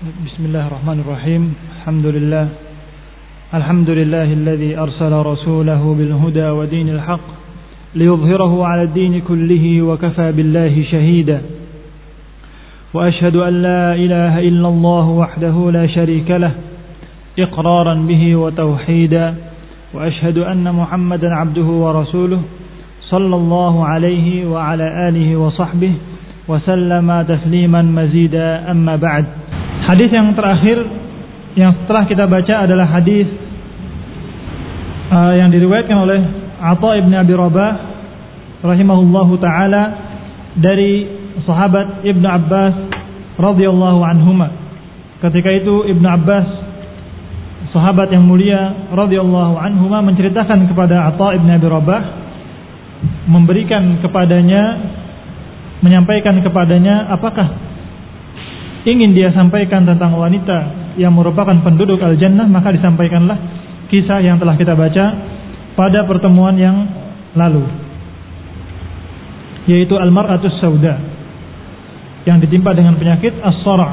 بسم الله الرحمن الرحيم. الحمد لله الذي أرسل رسوله بالهدى ودين الحق ليظهره على الدين كله وكفى بالله شهيدا وأشهد أن لا إله إلا الله وحده لا شريك له إقرارا به وتوحيدا وأشهد أن محمدا عبده ورسوله صلى الله عليه وعلى آله وصحبه وسلم تسليما مزيدا. أما بعد. Hadis yang terakhir yang setelah kita baca adalah hadis yang diriwayatkan oleh Atha ibn Abi Rabah rahimahullahu taala dari sahabat Ibnu Abbas radhiyallahu anhuma. Ketika itu Ibnu Abbas, sahabat yang mulia radhiyallahu anhuma, menceritakan kepada Atha ibn Abi Rabah, menyampaikan kepadanya apakah ingin dia sampaikan tentang wanita yang merupakan penduduk al-jannah, maka disampaikanlah kisah yang telah kita baca pada pertemuan yang lalu, yaitu al-mar'atus sauda yang ditimpa dengan penyakit as-sara'.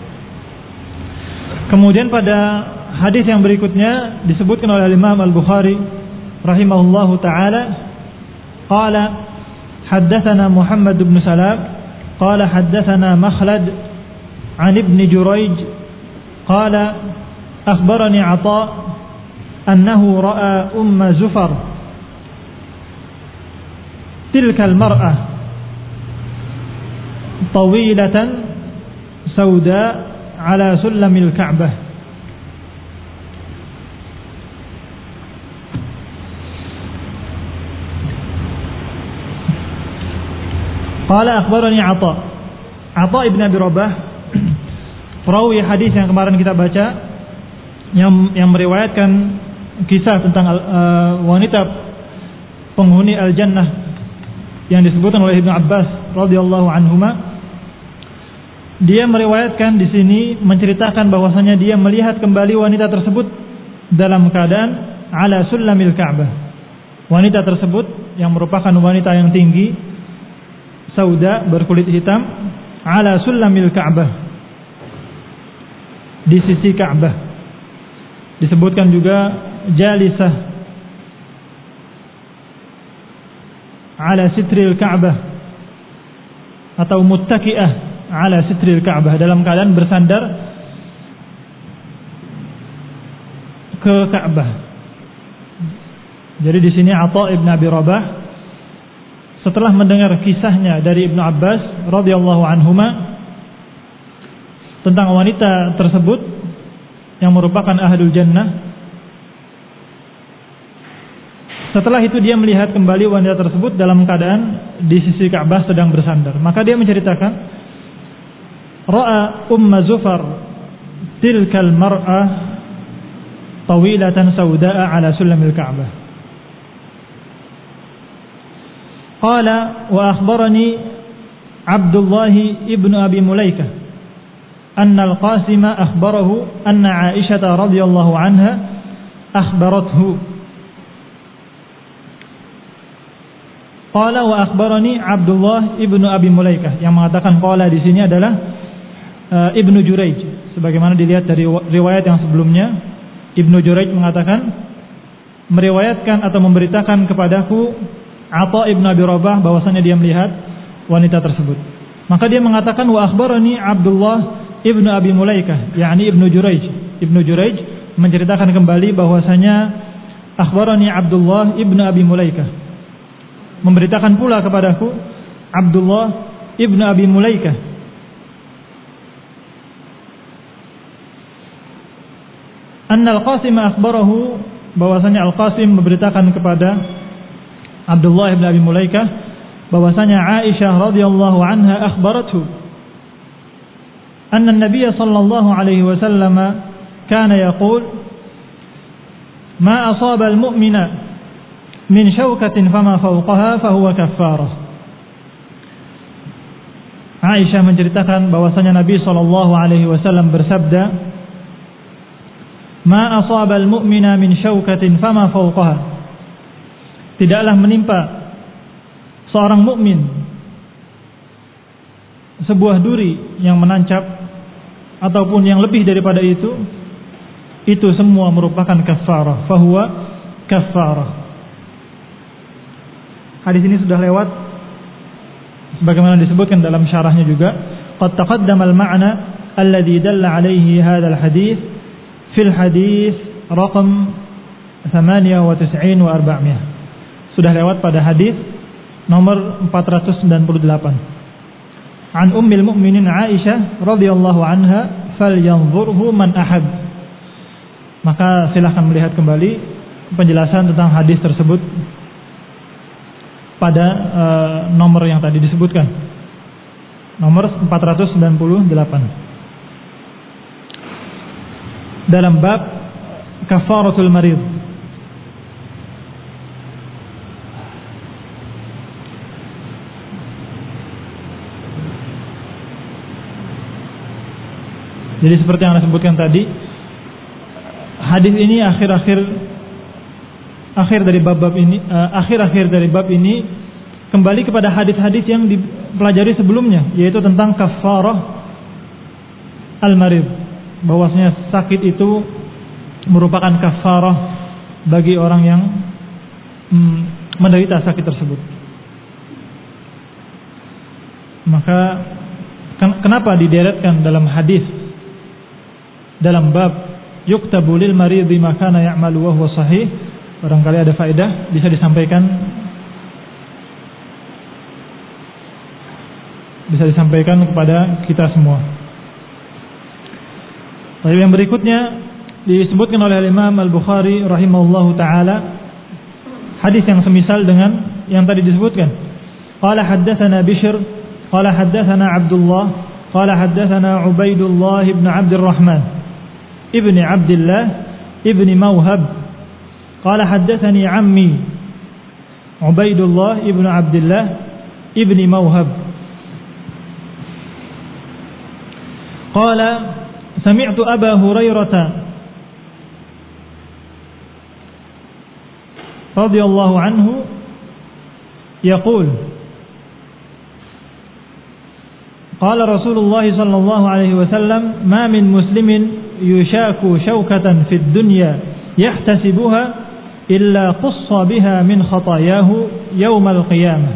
Kemudian pada hadis yang berikutnya disebutkan oleh Imam Al-Bukhari rahimahullahu taala, qala haddatsana Muhammad bin Salam qala haddatsana Makhlad عن ابن جريج قال أخبرني عطاء أنه رأى أم زفر تلك المرأة طويلة سوداء على سلم الكعبة. قال أخبرني عطاء ابن أبي رباح, perawi hadis yang kemarin kita baca, yang meriwayatkan kisah tentang wanita penghuni al-jannah yang disebutkan oleh Ibnu Abbas radhiyallahu anhuma. Dia meriwayatkan di sini, menceritakan bahwasanya dia melihat kembali wanita tersebut dalam keadaan ala sulamil Ka'bah. Wanita tersebut yang merupakan wanita yang tinggi, sauda, berkulit hitam, ala sulamil Ka'bah, di sisi Ka'bah. Disebutkan juga jalisah ala sitril Ka'bah atau muttaqi'ah ala sitril Ka'bah, dalam keadaan bersandar ke Ka'bah. Jadi di sini Atha ibn Abi Rabah setelah mendengar kisahnya dari Ibnu Abbas radhiyallahu anhuma tentang wanita tersebut yang merupakan ahlul jannah, setelah itu dia melihat kembali wanita tersebut dalam keadaan di sisi Ka'bah sedang bersandar. Maka dia menceritakan, ra'a umma zufar tilkal mar'ah tawilatan sauda'a ala sulamil Ka'bah. Qala wa akhbarani Abdullah ibn Abi Mulaikah anna al-Qasim akhbarahu anna Aisyah radhiyallahu anha akhbarathu. Qala wa akhbarani Abdullah ibn Abi Mulaikah. Yang mengatakan qala di sini adalah Ibnu Jurayj, sebagaimana dilihat dari riwayat yang sebelumnya. Ibnu Jurayj mengatakan, meriwayatkan atau memberitakan kepadaku Atha ibn Abi Rabah bahwasanya dia melihat wanita tersebut. Maka dia mengatakan wa akhbarani Abdullah ibnu Abi Mulaikah, yakni Ibnu Jurayj. Ibnu Jurayj menceritakan kembali bahwasanya akhbarani Abdullah ibnu Abi Mulaikah, memberitakan pula kepadaku Abdullah ibnu Abi Mulaikah anna al-Qasim akhbarahu, bahwasanya Al-Qasim memberitakan kepada Abdullah ibn Abi Mulaikah bahwasanya Aisyah radhiyallahu anha akhbarathu anna an-nabiy sallallahu alaihi wasallam kana yaqul ma asaba al-mu'mina min shawkatin fama fawqaha fahuwa kaffarah. Aisyah menceritakan bahwasanya Nabi sallallahu alaihi wasallam bersabda, ma asaba al-mu'mina min shawkatin fama fawqaha, tidaklah menimpa seorang mukmin sebuah duri yang menancap ataupun yang lebih daripada itu semua merupakan kafarah, fahuwa kafarah. Hadis ini sudah lewat sebagaimana disebutkan dalam syarahnya juga. Qad taqaddama al-ma'na alladhi dalla alayhi hadha al-hadith fil hadith raqam 98 wa 400. Sudah lewat pada hadis nomor 498. An ummil mu'minin Aisyah radhiyallahu anha falyanzurhu man ahad. Maka silahkan melihat kembali penjelasan tentang hadis tersebut pada nomor yang tadi disebutkan, nomor 498, dalam bab kafaratul marid. Jadi seperti yang Anda sebutkan tadi, hadis ini akhir-akhir dari bab ini, akhir-akhir dari bab ini kembali kepada hadis-hadis yang dipelajari sebelumnya, yaitu tentang kafarah al-marid, bahwasanya sakit itu merupakan kafarah bagi orang yang menderita sakit tersebut. Maka kenapa dideretkan dalam hadis dalam bab yuktabu lil maridi ma kana ya'malu wa huwa sahih? Barangkali ada faedah bisa disampaikan kepada kita semua. Lalu yang berikutnya disebutkan oleh Imam Al-Bukhari rahimahullahu taala hadis yang semisal dengan yang tadi disebutkan. Qala haddatsana Bishr qala haddatsana Abdullah qala haddatsana Ubaidullah ibn Abdurrahman ibn Abdullah ibn Mawhab qala haddatsani ammi Ubaidullah ibn Abdullah ibn Mawhab qala sami'tu Aba Hurairah radhiyallahu anhu yaqul qala Rasulullah sallallahu alaihi wasallam ma min muslimin yushaku shawkatan fid dunya yahtasibuha illa qussa biha min khatayahu yawmal qiyamah.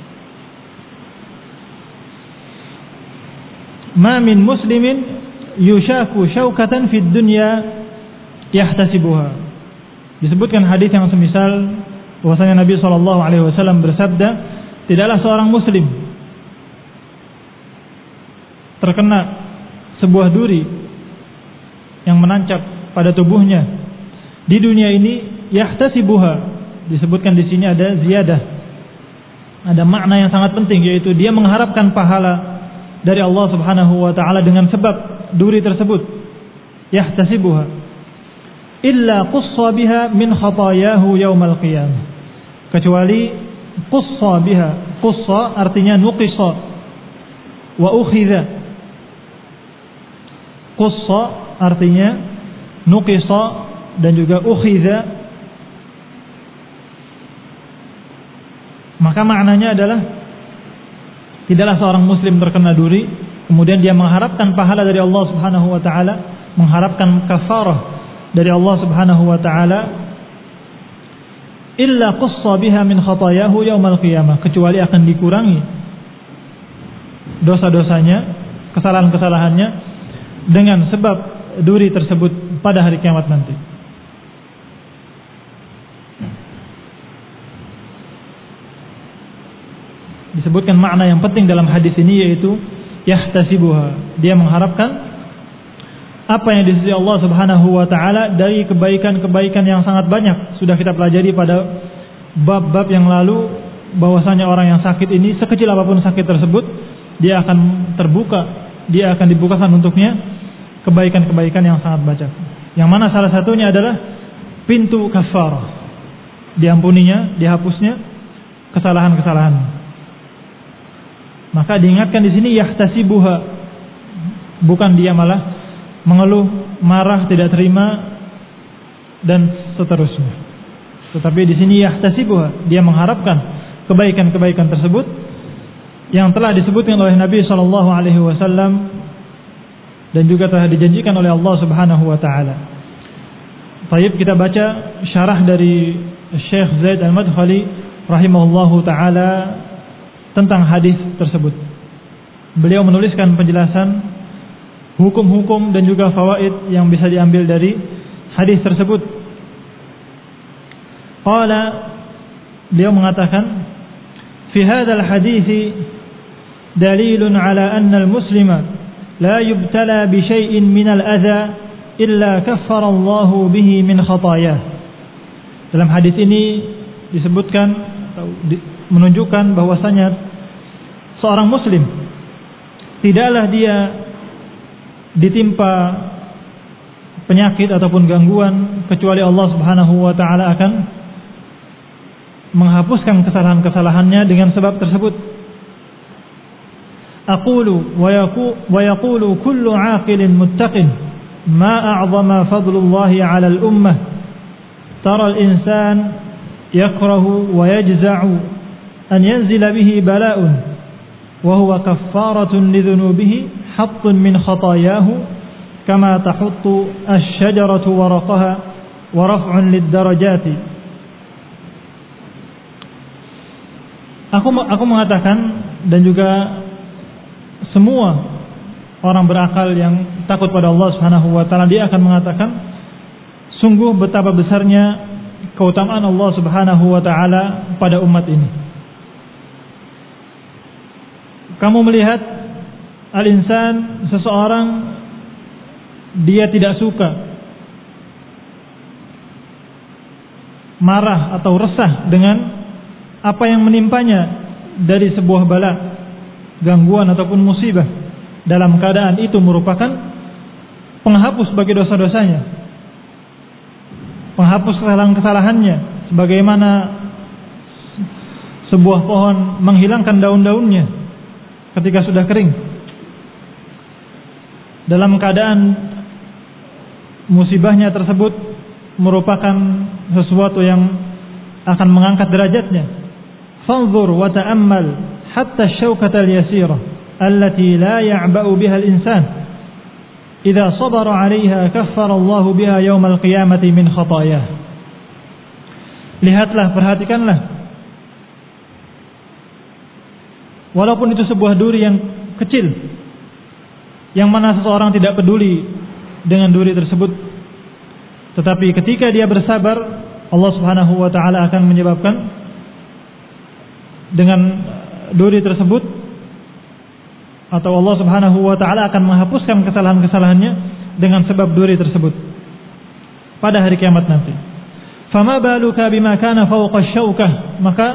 Ma min muslimin yushaku shawkatan fid dunya yahtasibuha. Disebutkan hadis yang semisal bahwasanya Nabi sallallahu alaihi wasallam bersabda, tidaklah seorang muslim terkena sebuah duri yang menancap pada tubuhnya di dunia ini, yahtasibuha. Disebutkan di sini ada ziyadah, ada makna yang sangat penting, yaitu dia mengharapkan pahala dari Allah Subhanahu wa taala dengan sebab duri tersebut. Yahtasibuha illa qussa biha min khatayahu yaumal qiyamah. Kecuali qussa biha, qussa artinya nuqisa wa ukhidha. Qussa artinya nuqisa dan juga ukhidha. Maka maknanya adalah tidaklah seorang muslim terkena duri kemudian dia mengharapkan pahala dari Allah Subhanahu wa taala, mengharapkan kafarah dari Allah Subhanahu wa taala, illa qussa biha min khatayahu yaumal qiyamah, kecuali akan dikurangi dosa-dosanya, kesalahan-kesalahannya dengan sebab duri tersebut pada hari kiamat nanti. Disebutkan makna yang penting dalam hadis ini, yaitu yahtasibuha, dia mengharapkan apa yang di sisi Allah Subhanahu wa taala dari kebaikan-kebaikan yang sangat banyak. Sudah kita pelajari pada bab-bab yang lalu bahwasanya orang yang sakit ini, sekecil apapun sakit tersebut, dia akan terbuka, dia akan dibukakan untuknya kebaikan-kebaikan yang sangat banyak. Yang mana salah satunya adalah pintu kafarah, diampuninya, dihapusnya kesalahan-kesalahan. Maka diingatkan di sini yahtasibuha, bukan dia malah mengeluh, marah, tidak terima dan seterusnya. Tetapi di sini yahtasibuha, dia mengharapkan kebaikan-kebaikan tersebut yang telah disebutkan oleh Nabi sallallahu alaihi wasallam dan juga telah dijanjikan oleh Allah Subhanahu wa taala. Baik, kita baca syarah dari Syekh Zaid Al-Madkhali rahimahullahu taala tentang hadis tersebut. Beliau menuliskan penjelasan hukum-hukum dan juga fawaid yang bisa diambil dari hadis tersebut. Qala, beliau mengatakan, fi hadzal hadits dalilun ala anna al-muslima la yubtala bi syai'in min al-adha illa kaffara Allah bihi min khatayah. Dalam hadis ini disebutkan atau menunjukkan bahwasanya seorang muslim tidaklah dia ditimpa penyakit ataupun gangguan kecuali Allah Subhanahu wa taala akan menghapuskan kesalahan-kesalahannya dengan sebab tersebut. Aqulu wa yaqulu kullu 'aqilin muttaqin ma a'zama fadlullahi 'ala al-ummah. Tara al-insan yakrahu wa yajza'u an yanzila bihi bala'un wa huwa kaffaratun li dhunubihi hattun min khatayahu kama tahuttu asy-syajaratu waraqaha wa raf'un lid-darajati. Aku mengatakan, dan juga semua orang berakal yang takut pada Allah Subhanahu wa taala, dia akan mengatakan sungguh betapa besarnya keutamaan Allah Subhanahu wa taala pada umat ini. Kamu melihat al-insan, seseorang, dia tidak suka, marah atau resah dengan apa yang menimpanya dari sebuah bala, gangguan ataupun musibah, dalam keadaan itu merupakan penghapus bagi dosa-dosanya, penghapus kesalahan-kesalahannya, sebagaimana sebuah pohon menghilangkan daun-daunnya ketika sudah kering. Dalam keadaan musibahnya tersebut merupakan sesuatu yang akan mengangkat derajatnya. Fanzur wa ta'ammal hatta asy-syaukata al-yasirah allati la ya'ba'u biha al-insan idza sabara 'alayha kaffara Allah biha yaum al-qiyamati min khatayah. Lihatlah, perhatikanlah, walaupun itu sebuah duri yang kecil, yang mana seseorang tidak peduli dengan duri tersebut, tetapi ketika dia bersabar, Allah Subhanahu wa taala akan menyebabkan dengan duri tersebut, atau Allah Subhanahu wa taala akan menghapuskan kesalahan-kesalahannya dengan sebab duri tersebut pada hari kiamat nanti. Fama baluka bima kana fawqa asy-syaukah, maka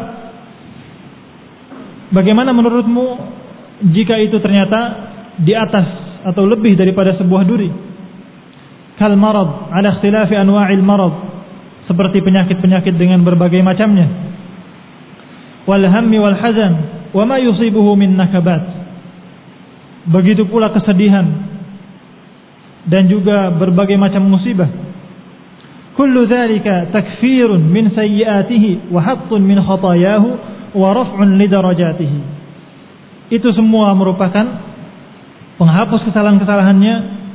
bagaimana menurutmu jika itu ternyata di atas atau lebih daripada sebuah duri? Kal marad ala ikhtilafi anwa'il marad, seperti penyakit-penyakit dengan berbagai macamnya. Wal hammi wal hazan wa ma yusibuhu min nakabat, begitu pula kesedihan dan juga berbagai macam musibah. Kullu dzalika takfirun min sayyi'atihi wa hattun min khatayahu wa raf'un li darajatihi. Itu semua merupakan penghapus kesalahan-kesalahannya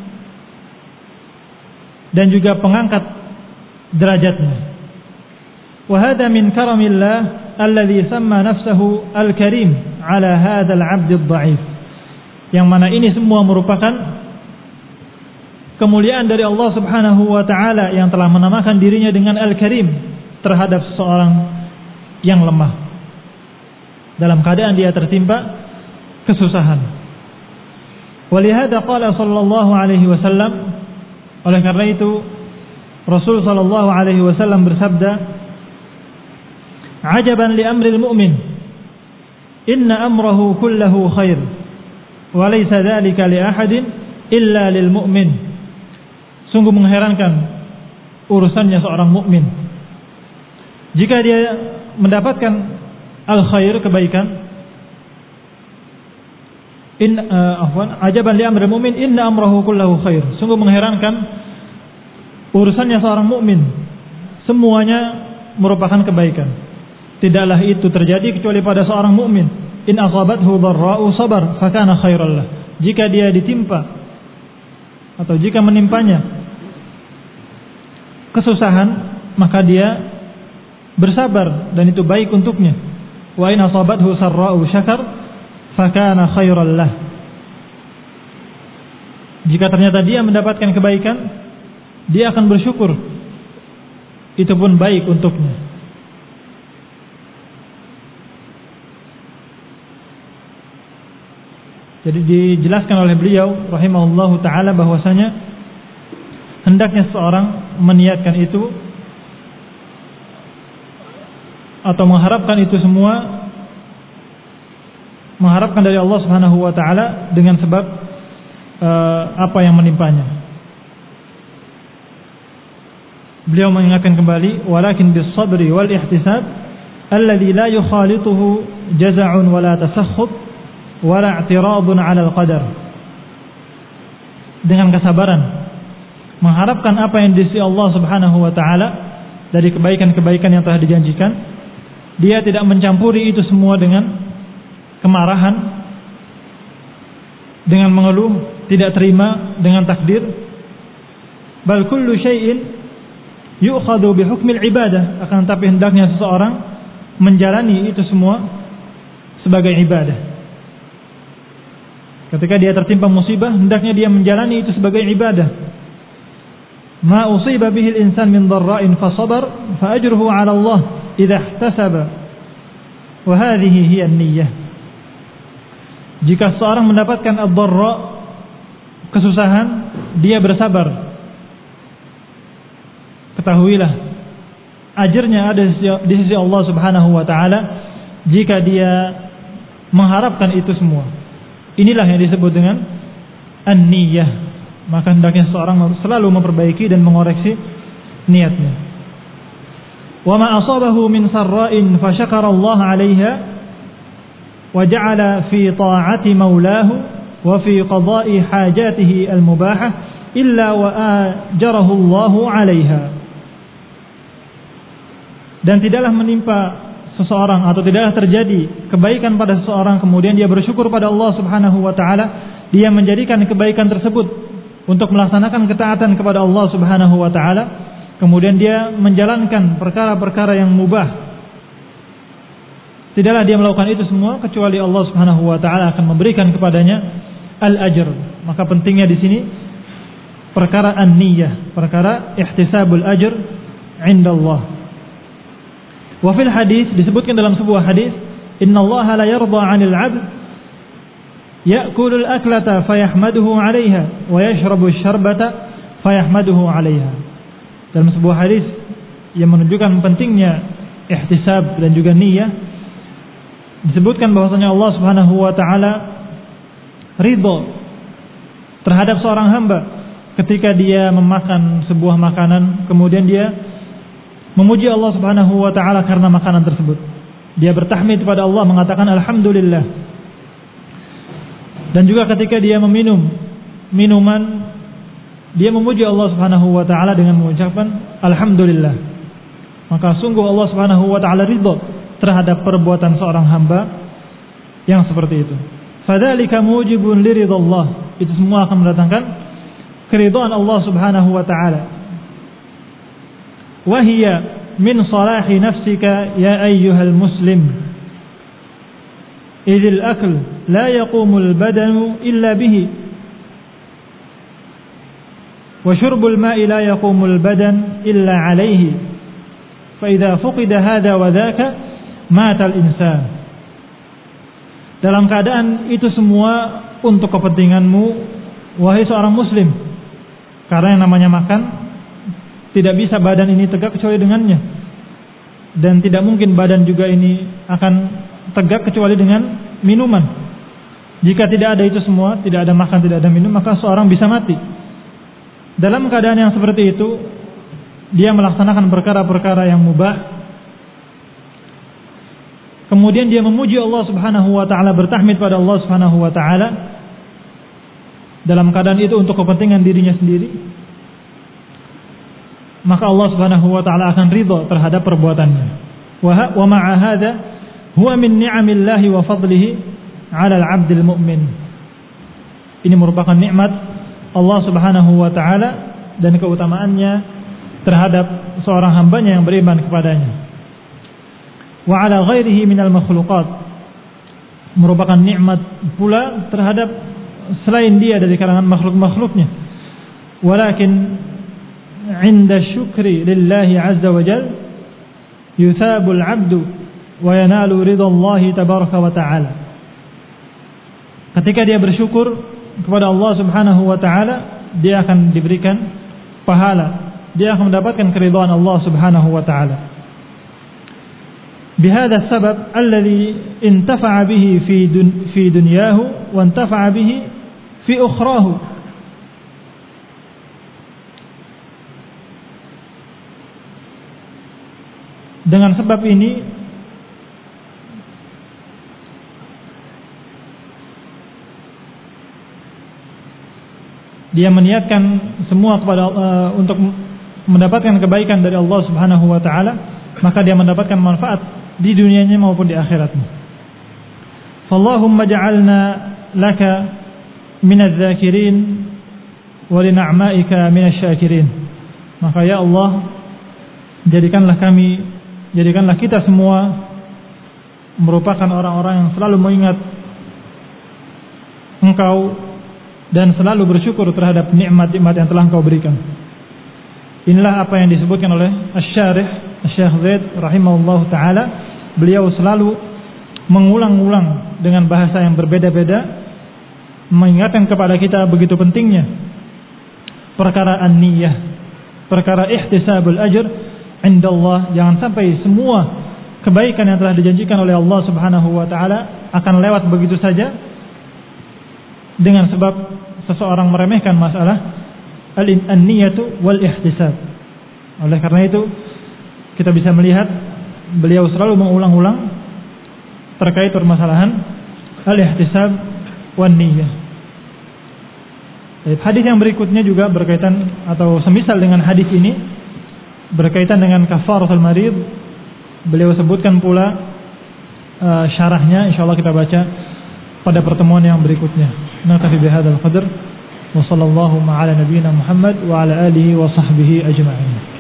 dan juga pengangkat derajatnya. Wa hadha min karamillah alladhi samma nafsahu al-karim ala hadzal 'abd ad-dha'if. Yang mana ini semua merupakan kemuliaan dari Allah Subhanahu wa taala yang telah menamakan dirinya dengan al-karim terhadap seseorang yang lemah dalam keadaan dia tertimpa kesusahan. Walihada qala sallallahu alaihi wasallam, oleh karena itu Rasul sallallahu alaihi wasallam bersabda, ajaban li amril mu'min, inna amrahu kullahu khair, wa laysa dzalika li ahadin illa lil mu'min. Sungguh mengherankan urusannya seorang mukmin. Jika dia mendapatkan al-khair, kebaikan, ajaban li amril mu'min, inna amrahu kullahu khair. Sungguh mengherankan urusannya seorang mukmin, semuanya merupakan kebaikan. Tidaklah itu terjadi kecuali pada seorang mukmin. In asabathu dharra'u sabar fakana khairan lah. Jika dia ditimpa atau jika menimpanya kesusahan, maka dia bersabar dan itu baik untuknya. Wa in asabathu sarra'u syakar fakana khairan lah. Jika ternyata dia mendapatkan kebaikan, dia akan bersyukur, itu pun baik untuknya. Jadi dijelaskan oleh beliau rahimahullahu ta'ala bahwasanya hendaknya seorang meniatkan itu atau mengharapkan itu semua, mengharapkan dari Allah Subhanahu wa ta'ala dengan sebab apa yang menimpanya. Beliau mengingatkan kembali, walakin bis sabri wal ihtisab alladhi la yukhalituhu jaza'un wala tasakhut wala i'tiradun 'ala al-qadar. Dengan kesabaran mengharapkan apa yang di sisi Allah Subhanahu wa ta'ala dari kebaikan-kebaikan yang telah dijanjikan. Dia tidak mencampuri itu semua dengan kemarahan, dengan mengeluh, tidak terima dengan takdir. Bal kullu syai'in yu'khadhu bi hukmil ibadah, akan tapi hendaknya seseorang menjalani itu semua sebagai ibadah. Ketika dia tertimpa musibah, hendaknya dia menjalani itu sebagai ibadah. Ma usiba bihi al-insan min dharra'in fa sabar fa ajruhu 'ala Allah idza ihtasaba wa hadhihi hiya an-niyyah. Jika seorang mendapatkan ad-dharra, kesusahan, dia bersabar, ketahuilah ajrnya ada di sisi Allah Subhanahu wa ta'ala jika dia mengharapkan itu semua. Inilah yang disebut dengan an-niyyah. Maka hendaknya seorang selalu memperbaiki dan mengoreksi niatnya. Wa ma asabahu min sarra'in fa syakara Allah 'alaiha wa ja'ala fi ta'ati maulahu wa fi qada'i hajatihi al-mubahah illa wa ajarahu Allah 'alaiha. Dan tidaklah menimpa seseorang atau tidaklah terjadi kebaikan pada seseorang kemudian dia bersyukur pada Allah Subhanahu wa ta'ala, dia menjadikan kebaikan tersebut untuk melaksanakan ketaatan kepada Allah Subhanahu wa ta'ala, kemudian dia menjalankan perkara-perkara yang mubah. Tidaklah dia melakukan itu semua kecuali Allah Subhanahu wa ta'ala akan memberikan kepadanya al-ajr. Maka pentingnya di sini perkara an-niyyah, perkara ihtisabul ajr indallah. Wa fil hadis, disebutkan dalam sebuah hadis, innallaha la yarda 'anil 'abd ya'kulul aklata fayahmaduhu 'alaiha wa yashrabu syarbata fayahmaduhu 'alaiha. Dalam sebuah hadis yang menunjukkan pentingnya ihtisab dan juga niyyah, disebutkan bahwasanya Allah Subhanahu wa ta'ala ridha terhadap seorang hamba ketika dia memakan sebuah makanan, kemudian dia memuji Allah Subhanahu wa ta'ala karena makanan tersebut. Dia bertahmid kepada Allah, mengatakan alhamdulillah. Dan juga ketika dia meminum minuman, dia memuji Allah Subhanahu wa ta'ala dengan mengucapkan alhamdulillah. Maka sungguh Allah Subhanahu wa ta'ala ridha terhadap perbuatan seorang hamba yang seperti itu. Fadzalika mujibun liridallah. Itu semua akan mendatangkan keridhaan Allah Subhanahu wa ta'ala. Wa hiya min salahi nafsika ya ayyuhal muslim. Idil akl la yaqumul badanu illa bihi wa syurbul ma'i la yaqumul badan illa alaihi fa idza fuqida hadha wa dhaka mata al-insan. Dalam keadaan itu semua untuk kepentinganmu wahai seorang muslim, karena yang namanya makan tidak bisa badan ini tegak kecuali dengannya, dan tidak mungkin badan juga ini akan tegak kecuali dengan minuman. Jika tidak ada itu semua, tidak ada makan, tidak ada minum, maka seorang bisa mati. Dalam keadaan yang seperti itu, dia melaksanakan perkara-perkara yang mubah, kemudian dia memuji Allah Subhanahu wa ta'ala, bertahmid pada Allah Subhanahu wa ta'ala, dalam keadaan itu untuk kepentingan dirinya sendiri, maka Allah Subhanahu wa ta'ala akan ridha terhadap perbuatannya. Wa ma'a hadza huwa min ni'amillahi wa fadlihi 'ala al-'abdil mu'min. Ini merupakan nikmat Allah Subhanahu wa taala dan keutamaannya terhadap seorang hambanya yang beriman kepadanya. Wa ala ghairihi minal makhluqat, merupakan nikmat pula terhadap selain dia dari kalangan makhluk-makhluknya. Walakin 'inda syukri lillahi 'azza wa jalla yuthabul 'abdu wa yanalu ridallahi tabaraka wa ta'ala. Ketika dia bersyukur kepada Allah Subhanahu wa taala, dia akan diberikan pahala, dia akan mendapatkan keridhaan Allah Subhanahu wa taala. Bihadha sabab alladhi intafa'a bihi fi dunyahu wa intafa'a bihi fi ukhrahu. Dengan sebab ini dia meniatkan semua kepada untuk mendapatkan kebaikan dari Allah Subhanahu wa taala, maka dia mendapatkan manfaat di dunianya maupun di akhiratnya. Fallahumma ja'alna laka minadz-dzakirin wa li ni'maika minasy-syakirin. Maka ya Allah, jadikanlah kita semua merupakan orang-orang yang selalu mengingat Engkau dan selalu bersyukur terhadap nikmat-nikmat yang telah Engkau berikan. Inilah apa yang disebutkan oleh Asy-Syarih Syekh Zaid rahimahullahu taala. Beliau selalu mengulang-ulang dengan bahasa yang berbeda-beda, mengingatkan kepada kita begitu pentingnya perkara an-niyah, perkara ihtisabul ajr indallah. Jangan sampai semua kebaikan yang telah dijanjikan oleh Allah Subhanahu wa taala akan lewat begitu saja dengan sebab seseorang meremehkan masalah an-niyatu wal ihtisab. Oleh karena itu kita bisa melihat beliau selalu mengulang-ulang terkait permasalahan al-ihtisab wan niyah. Hadis yang berikutnya juga berkaitan atau semisal dengan hadis ini, berkaitan dengan kafaratul marid. Beliau sebutkan pula syarahnya, insyaallah kita baca pada pertemuan yang berikutnya. Naktafi bihadzal qadar wa sallallahu ala nabiyyina Muhammad wa ala alihi wa sahbihi ajma'in.